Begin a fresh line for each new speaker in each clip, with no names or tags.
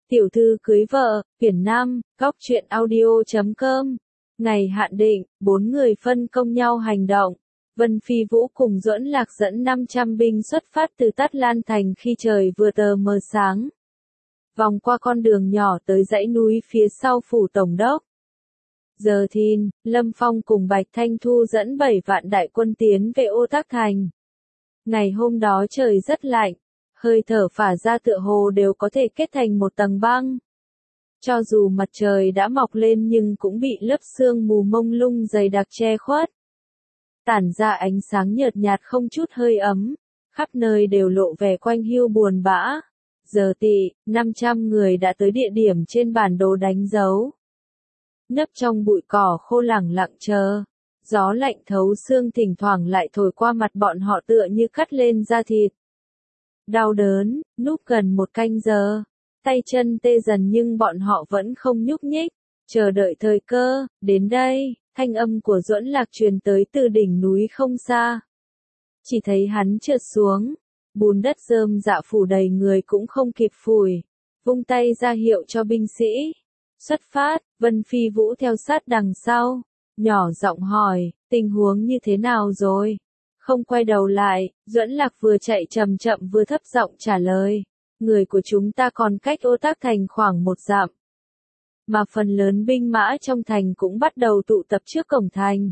Tiểu thư cưới vợ, Biển Nam, góc truyện audio.com. Ngày hạn định, 4 người phân công nhau hành động. Vân Phi Vũ cùng Duẫn Lạc dẫn 500 binh xuất phát từ Tát Lan Thành khi trời vừa tờ mờ sáng. Vòng qua con đường nhỏ tới dãy núi phía sau phủ tổng đốc. Giờ thìn, Lâm Phong cùng Bạch Thanh Thu dẫn 7 vạn đại quân tiến về Ô Tác Thành. Ngày hôm đó trời rất lạnh. Hơi thở phả ra tựa hồ đều có thể kết thành một tầng băng. Cho dù mặt trời đã mọc lên nhưng cũng bị lớp sương mù mông lung dày đặc che khuất. Tản ra ánh sáng nhợt nhạt không chút hơi ấm, khắp nơi đều lộ vẻ quanh hiu buồn bã. Giờ Tỵ, 500 người đã tới địa điểm trên bản đồ đánh dấu. Nấp trong bụi cỏ khô lẳng lặng chờ. Gió lạnh thấu xương thỉnh thoảng lại thổi qua mặt bọn họ tựa như cắt lên da thịt. Đau đớn, núp gần 1 canh giờ, tay chân tê dần nhưng bọn họ vẫn không nhúc nhích, chờ đợi thời cơ. Đến đây, thanh âm của Duẫn Lạc truyền tới từ đỉnh núi không xa. Chỉ thấy hắn trượt xuống, bùn đất rơm rạ phủ đầy người cũng không kịp phủi, vung tay ra hiệu cho binh sĩ. Xuất phát, Vân Phi Vũ theo sát đằng sau, nhỏ giọng hỏi, tình huống như thế nào rồi? Không quay đầu lại, Duẫn Lạc vừa chạy chậm chậm vừa thấp giọng trả lời. Người của chúng ta còn cách Ô Tác Thành khoảng 1 dặm. Mà phần lớn binh mã trong thành cũng bắt đầu tụ tập trước cổng thành.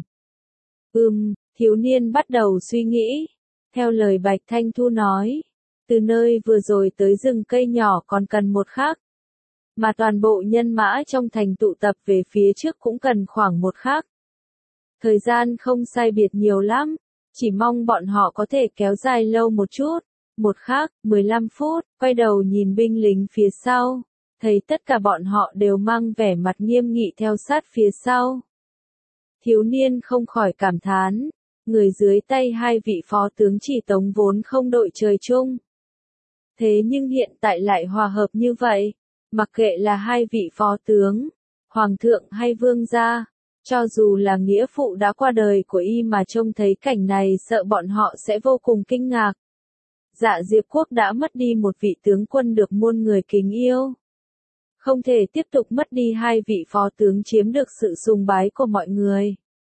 Thiếu niên bắt đầu suy nghĩ. Theo lời Bạch Thanh Thu nói, từ nơi vừa rồi tới rừng cây nhỏ còn cần 1 khắc. Mà toàn bộ nhân mã trong thành tụ tập về phía trước cũng cần khoảng 1 khắc. Thời gian không sai biệt nhiều lắm. Chỉ mong bọn họ có thể kéo dài lâu một chút. 1 khắc, 15 phút, quay đầu nhìn binh lính phía sau. Thấy tất cả bọn họ đều mang vẻ mặt nghiêm nghị theo sát phía sau. Thiếu niên không khỏi cảm thán. Người dưới tay 2 vị phó tướng chỉ tống vốn không đội trời chung. Thế nhưng hiện tại lại hòa hợp như vậy. Mặc kệ là 2 vị phó tướng, hoàng thượng hay vương gia. Cho dù là nghĩa phụ đã qua đời của y mà trông thấy cảnh này sợ bọn họ sẽ vô cùng kinh ngạc. Dạ Diệp quốc đã mất đi một vị tướng quân được muôn người kính yêu. Không thể tiếp tục mất đi 2 vị phó tướng chiếm được sự sùng bái của mọi người.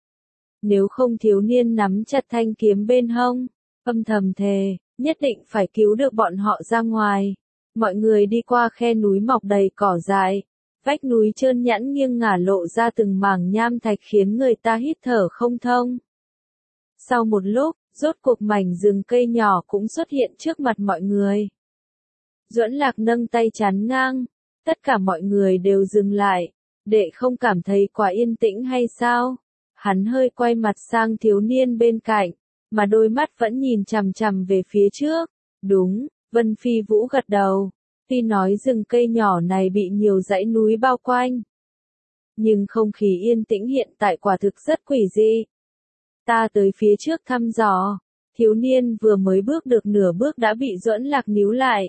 Nếu không thiếu niên nắm chặt thanh kiếm bên hông, âm thầm thề, nhất định phải cứu được bọn họ ra ngoài. Mọi người đi qua khe núi mọc đầy cỏ dại. Vách núi trơn nhẵn nghiêng ngả lộ ra từng mảng nham thạch khiến người ta hít thở không thông. Sau một lúc, rốt cuộc mảnh rừng cây nhỏ cũng xuất hiện trước mặt mọi người. Duẫn Lạc nâng tay chắn ngang, tất cả mọi người đều dừng lại, để không cảm thấy quá yên tĩnh hay sao? Hắn hơi quay mặt sang thiếu niên bên cạnh, mà đôi mắt vẫn nhìn chằm chằm về phía trước. Đúng, Vân Phi Vũ gật đầu. Tuy nói rừng cây nhỏ này bị nhiều dãy núi bao quanh, nhưng không khí yên tĩnh hiện tại quả thực rất quỷ dị. Ta tới phía trước thăm dò, thiếu niên vừa mới bước được nửa bước đã bị Duẫn Lạc níu lại.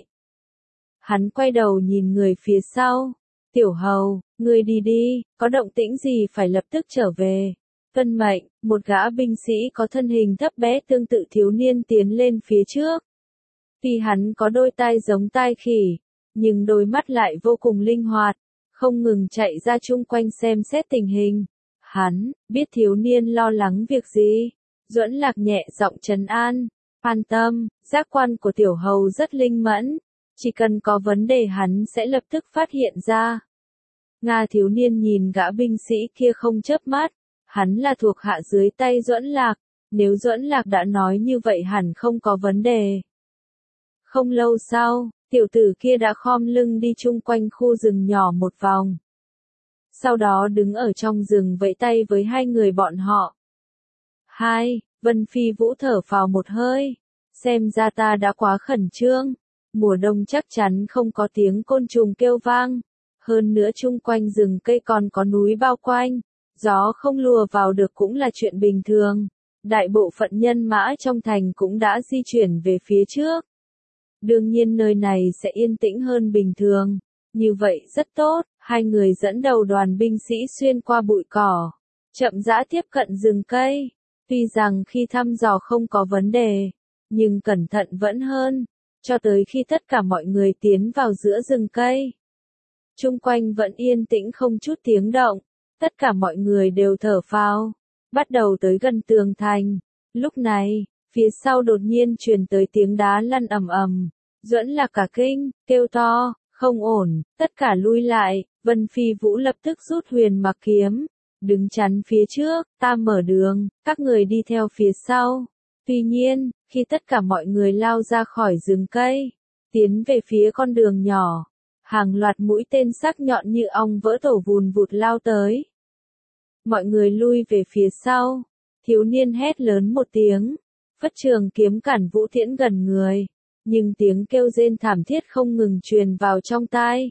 Hắn quay đầu nhìn người phía sau, Tiểu Hầu, ngươi đi đi, có động tĩnh gì phải lập tức trở về. Tuân mệnh, một gã binh sĩ có thân hình thấp bé tương tự thiếu niên tiến lên phía trước. Tuy hắn có đôi tai giống tai khỉ, nhưng đôi mắt lại vô cùng linh hoạt, không ngừng chạy ra chung quanh xem xét tình hình. Hắn, biết thiếu niên lo lắng việc gì. Duẫn Lạc nhẹ giọng trấn an. An tâm, giác quan của Tiểu Hầu rất linh mẫn. Chỉ cần có vấn đề hắn sẽ lập tức phát hiện ra. Nga thiếu niên nhìn gã binh sĩ kia không chớp mắt. Hắn là thuộc hạ dưới tay Duẫn Lạc. Nếu Duẫn Lạc đã nói như vậy hẳn không có vấn đề. Không lâu sau, tiểu tử kia đã khom lưng đi chung quanh khu rừng nhỏ một vòng. Sau đó đứng ở trong rừng vẫy tay với 2 người bọn họ. Vân Phi Vũ thở phào một hơi. Xem ra ta đã quá khẩn trương. Mùa đông chắc chắn không có tiếng côn trùng kêu vang. Hơn nữa chung quanh rừng cây còn có núi bao quanh. Gió không lùa vào được cũng là chuyện bình thường. Đại bộ phận nhân mã trong thành cũng đã di chuyển về phía trước. Đương nhiên nơi này sẽ yên tĩnh hơn bình thường. Như vậy rất tốt, 2 người dẫn đầu đoàn binh sĩ xuyên qua bụi cỏ, chậm rãi tiếp cận rừng cây. Tuy rằng khi thăm dò không có vấn đề, nhưng cẩn thận vẫn hơn, cho tới khi tất cả mọi người tiến vào giữa rừng cây. Chung quanh vẫn yên tĩnh không chút tiếng động, tất cả mọi người đều thở phào, bắt đầu tới gần tường thành. Lúc này, phía sau đột nhiên truyền tới tiếng đá lăn ầm ầm. Duẫn Lạc cả kinh, kêu to, không ổn, tất cả lui lại. Vân Phi Vũ lập tức rút huyền mặc kiếm, đứng chắn phía trước, ta mở đường, các người đi theo phía sau. Tuy nhiên, khi tất cả mọi người lao ra khỏi rừng cây, tiến về phía con đường nhỏ, hàng loạt mũi tên sắc nhọn như ong vỡ tổ vùn vụt lao tới. Mọi người lui về phía sau, thiếu niên hét lớn một tiếng, phất trường kiếm cản Vũ Tiễn gần người, nhưng tiếng kêu rên thảm thiết không ngừng truyền vào trong tai.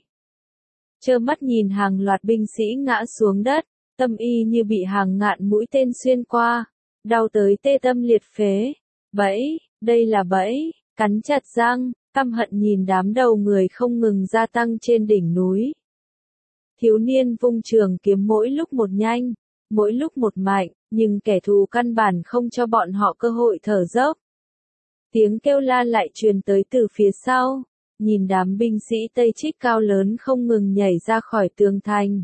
Trơ mắt nhìn hàng loạt binh sĩ ngã xuống đất, tâm y như bị hàng ngàn mũi tên xuyên qua, đau tới tê tâm liệt phế. Bẫy, đây là bẫy, cắn chặt răng, căm hận nhìn đám đầu người không ngừng gia tăng trên đỉnh núi. Thiếu niên vung trường kiếm mỗi lúc một nhanh, mỗi lúc một mạnh, nhưng kẻ thù căn bản không cho bọn họ cơ hội thở dốc. Tiếng kêu la lại truyền tới từ phía sau, nhìn đám binh sĩ Tây Trích cao lớn không ngừng nhảy ra khỏi tường thành.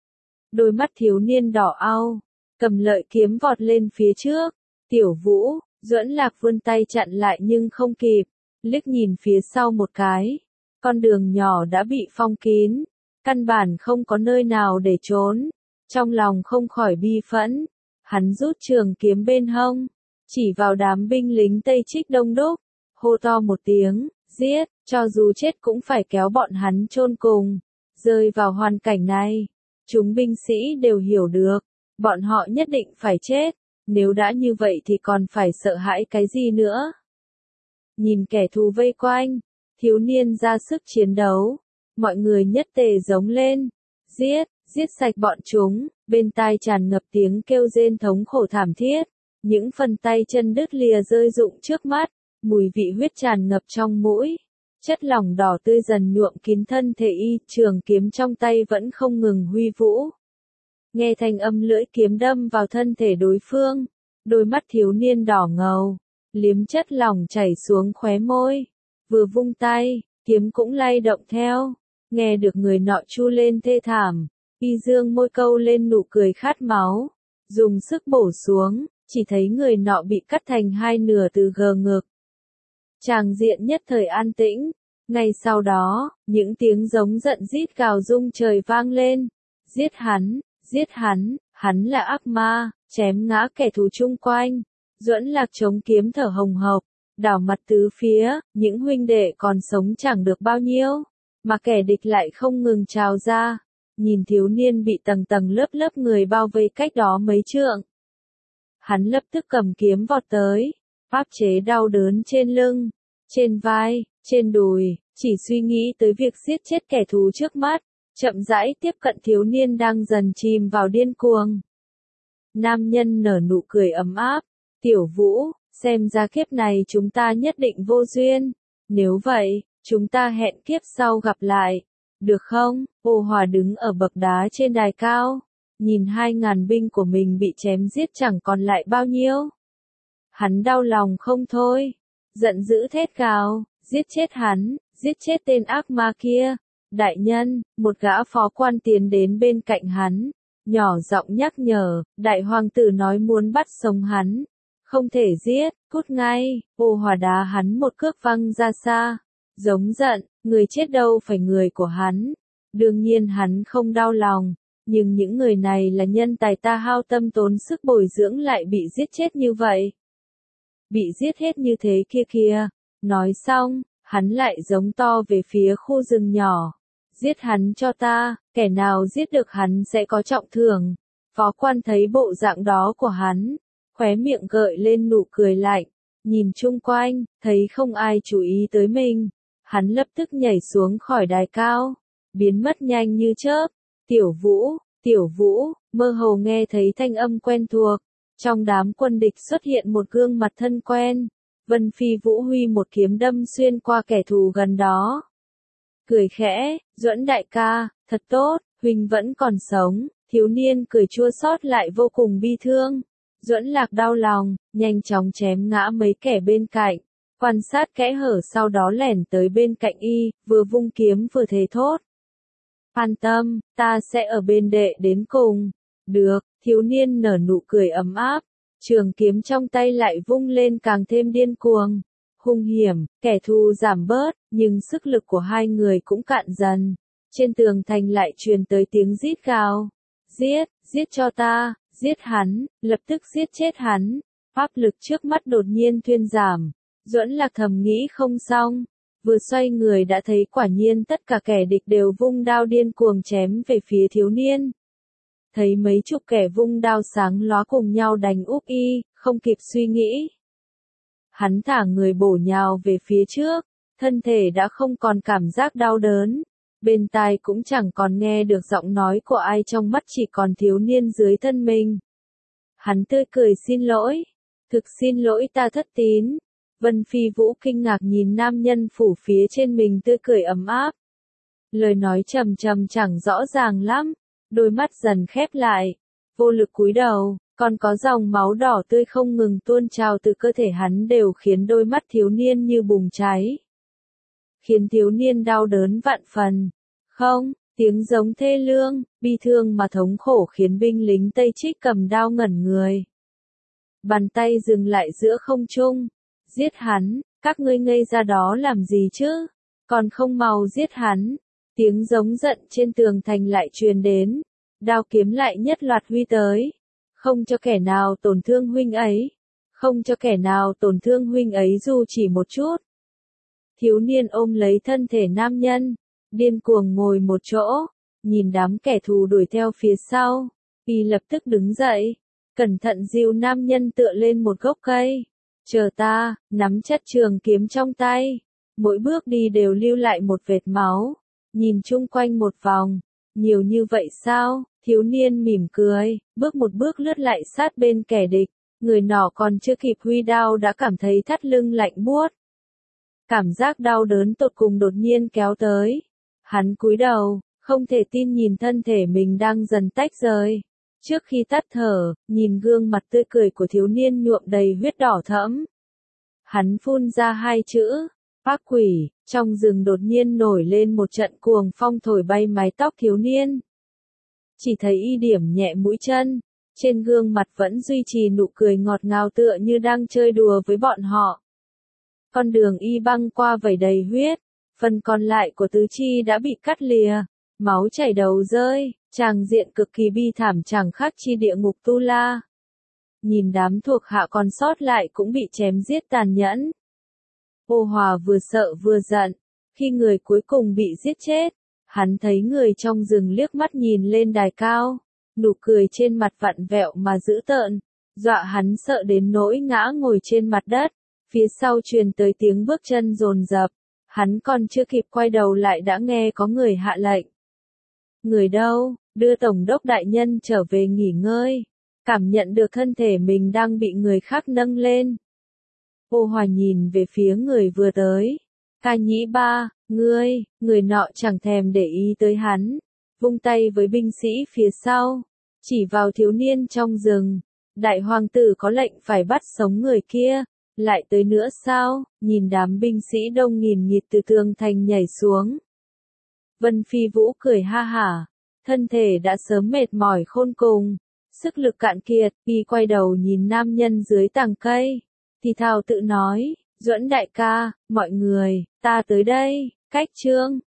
Đôi mắt thiếu niên đỏ au, cầm lợi kiếm vọt lên phía trước. Tiểu Vũ, Duẫn Lạc vươn tay chặn lại nhưng không kịp, liếc nhìn phía sau một cái. Con đường nhỏ đã bị phong kín, căn bản không có nơi nào để trốn. Trong lòng không khỏi bi phẫn, hắn rút trường kiếm bên hông, chỉ vào đám binh lính Tây Trích đông đúc, hô to một tiếng, giết, cho dù chết cũng phải kéo bọn hắn chôn cùng. Rơi vào hoàn cảnh này, chúng binh sĩ đều hiểu được, bọn họ nhất định phải chết, nếu đã như vậy thì còn phải sợ hãi cái gì nữa. Nhìn kẻ thù vây quanh, thiếu niên ra sức chiến đấu, mọi người nhất tề giống lên, giết, giết sạch bọn chúng, bên tai tràn ngập tiếng kêu rên thống khổ thảm thiết, những phần tay chân đứt lìa rơi rụng trước mắt, mùi vị huyết tràn ngập trong mũi, chất lỏng đỏ tươi dần nhuộm kín thân thể y, trường kiếm trong tay vẫn không ngừng huy vũ. Nghe thanh âm lưỡi kiếm đâm vào thân thể đối phương, đôi mắt thiếu niên đỏ ngầu, liếm chất lỏng chảy xuống khóe môi, vừa vung tay, kiếm cũng lay động theo, nghe được người nọ chu lên thê thảm, y dương môi câu lên nụ cười khát máu, dùng sức bổ xuống, chỉ thấy người nọ bị cắt thành hai nửa từ gờ ngực. Tràng diện nhất thời an tĩnh, ngay sau đó, những tiếng giống giận rít gào rung trời vang lên, giết hắn, hắn là ác ma, chém ngã kẻ thù chung quanh. Duẫn Lạc chống kiếm thở hồng hộc, đảo mặt tứ phía, những huynh đệ còn sống chẳng được bao nhiêu, mà kẻ địch lại không ngừng trào ra. Nhìn thiếu niên bị tầng tầng lớp lớp người bao vây cách đó mấy trượng. Hắn lập tức cầm kiếm vọt tới, áp chế đau đớn trên lưng, trên vai, trên đùi, chỉ suy nghĩ tới việc giết chết kẻ thù trước mắt, chậm rãi tiếp cận thiếu niên đang dần chìm vào điên cuồng. Nam nhân nở nụ cười ấm áp, Tiểu Vũ, xem ra kiếp này chúng ta nhất định vô duyên, nếu vậy, chúng ta hẹn kiếp sau gặp lại, được không? Ô Hòa đứng ở bậc đá trên đài cao, nhìn 2.000 binh của mình bị chém giết chẳng còn lại bao nhiêu. Hắn đau lòng không thôi, giận dữ thét gào, giết chết hắn, giết chết tên ác ma kia. Đại nhân, một gã phó quan tiến đến bên cạnh hắn, nhỏ giọng nhắc nhở, đại hoàng tử nói muốn bắt sống hắn, không thể giết, cút ngay. Ô Hòa đá hắn một cước văng ra xa, giống giận, người chết đâu phải người của hắn. Đương nhiên hắn không đau lòng, nhưng những người này là nhân tài ta hao tâm tốn sức bồi dưỡng lại bị giết chết như vậy. Bị giết hết như thế kia kìa. Nói xong, hắn lại giống to về phía khu rừng nhỏ. Giết hắn cho ta, kẻ nào giết được hắn sẽ có trọng thưởng. Phó quan thấy bộ dạng đó của hắn, khóe miệng gợi lên nụ cười lạnh, nhìn chung quanh, thấy không ai chú ý tới mình. Hắn lập tức nhảy xuống khỏi đài cao, biến mất nhanh như chớp. Tiểu Vũ, mơ hồ nghe thấy thanh âm quen thuộc. Trong đám quân địch xuất hiện một gương mặt thân quen. Vân Phi Vũ huy một kiếm đâm xuyên qua kẻ thù gần đó. Cười khẽ, Duẫn đại ca, thật tốt, huynh vẫn còn sống. Thiếu niên cười chua xót lại vô cùng bi thương. Duẫn Lạc đau lòng, nhanh chóng chém ngã mấy kẻ bên cạnh. Quan sát kẽ hở sau đó lẻn tới bên cạnh y, vừa vung kiếm vừa thề thốt. An tâm, ta sẽ ở bên đệ đến cùng. Được, thiếu niên nở nụ cười ấm áp, trường kiếm trong tay lại vung lên càng thêm điên cuồng. Hung hiểm, kẻ thù giảm bớt, nhưng sức lực của hai người cũng cạn dần. Trên tường thành lại truyền tới tiếng rít gào. Giết, giết cho ta, giết hắn, lập tức giết chết hắn. Áp lực trước mắt đột nhiên thuyên giảm. Duẫn Lạc thầm nghĩ không xong. Vừa xoay người đã thấy quả nhiên tất cả kẻ địch đều vung đao điên cuồng chém về phía thiếu niên. Thấy mấy chục kẻ vung đao sáng lóa cùng nhau đánh úp y, không kịp suy nghĩ. Hắn thả người bổ nhào về phía trước, thân thể đã không còn cảm giác đau đớn. Bên tai cũng chẳng còn nghe được giọng nói của ai, trong mắt chỉ còn thiếu niên dưới thân mình. Hắn tươi cười xin lỗi. Thực xin lỗi, ta thất tín. Vân Phi Vũ kinh ngạc nhìn nam nhân phủ phía trên mình tươi cười ấm áp. Lời nói trầm trầm chẳng rõ ràng lắm, đôi mắt dần khép lại, vô lực cúi đầu, còn có dòng máu đỏ tươi không ngừng tuôn trào từ cơ thể hắn đều khiến đôi mắt thiếu niên như bùng cháy. Khiến thiếu niên đau đớn vạn phần. Không, tiếng giống thê lương, bi thương mà thống khổ khiến binh lính Tây Trích cầm đao ngẩn người. Bàn tay dừng lại giữa không trung. Giết hắn, các ngươi ngây ra đó làm gì chứ? Còn không mau giết hắn. Tiếng giống giận trên tường thành lại truyền đến. Đao kiếm lại nhất loạt huy tới. Không cho kẻ nào tổn thương huynh ấy. Không cho kẻ nào tổn thương huynh ấy dù chỉ một chút. Thiếu niên ôm lấy thân thể nam nhân. Điên cuồng ngồi một chỗ. Nhìn đám kẻ thù đuổi theo phía sau. Y lập tức đứng dậy. Cẩn thận dìu nam nhân tựa lên một gốc cây. Chờ ta, nắm chặt trường kiếm trong tay. Mỗi bước đi đều lưu lại một vệt máu. Nhìn chung quanh một vòng. Nhiều như vậy sao? Thiếu niên mỉm cười, bước một bước lướt lại sát bên kẻ địch. Người nọ còn chưa kịp huy đao đã cảm thấy thắt lưng lạnh buốt. Cảm giác đau đớn tột cùng đột nhiên kéo tới. Hắn cúi đầu, không thể tin nhìn thân thể mình đang dần tách rời. Trước khi tắt thở, nhìn gương mặt tươi cười của thiếu niên nhuộm đầy huyết đỏ thẫm. Hắn phun ra hai chữ, ác quỷ, trong rừng đột nhiên nổi lên một trận cuồng phong thổi bay mái tóc thiếu niên. Chỉ thấy y điểm nhẹ mũi chân, trên gương mặt vẫn duy trì nụ cười ngọt ngào tựa như đang chơi đùa với bọn họ. Con đường y băng qua vẩy đầy huyết, phần còn lại của tứ chi đã bị cắt lìa, máu chảy đầu rơi, tràng diện cực kỳ bi thảm chẳng khác chi địa ngục Tu La. Nhìn đám thuộc hạ còn sót lại cũng bị chém giết tàn nhẫn. Ô Hòa vừa sợ vừa giận, khi người cuối cùng bị giết chết, hắn thấy người trong rừng liếc mắt nhìn lên đài cao, nụ cười trên mặt vặn vẹo mà dữ tợn, dọa hắn sợ đến nỗi ngã ngồi trên mặt đất, phía sau truyền tới tiếng bước chân dồn dập, hắn còn chưa kịp quay đầu lại đã nghe có người hạ lệnh. Người đâu, đưa Tổng đốc đại nhân trở về nghỉ ngơi, cảm nhận được thân thể mình đang bị người khác nâng lên. Ô Hòa nhìn về phía người vừa tới. Ca Nhĩ Ba, người nọ chẳng thèm để ý tới hắn, vung tay với binh sĩ phía sau, chỉ vào thiếu niên trong rừng. Đại hoàng tử có lệnh phải bắt sống người kia, lại tới nữa sao? Nhìn đám binh sĩ đông nghìn nghịt từ tường thành nhảy xuống. Vân Phi Vũ cười ha hả, thân thể đã sớm mệt mỏi khôn cùng, sức lực cạn kiệt, y quay đầu nhìn nam nhân dưới tàng cây, thì thào tự nói, Duẫn đại ca, mọi người, ta tới đây, cách chương.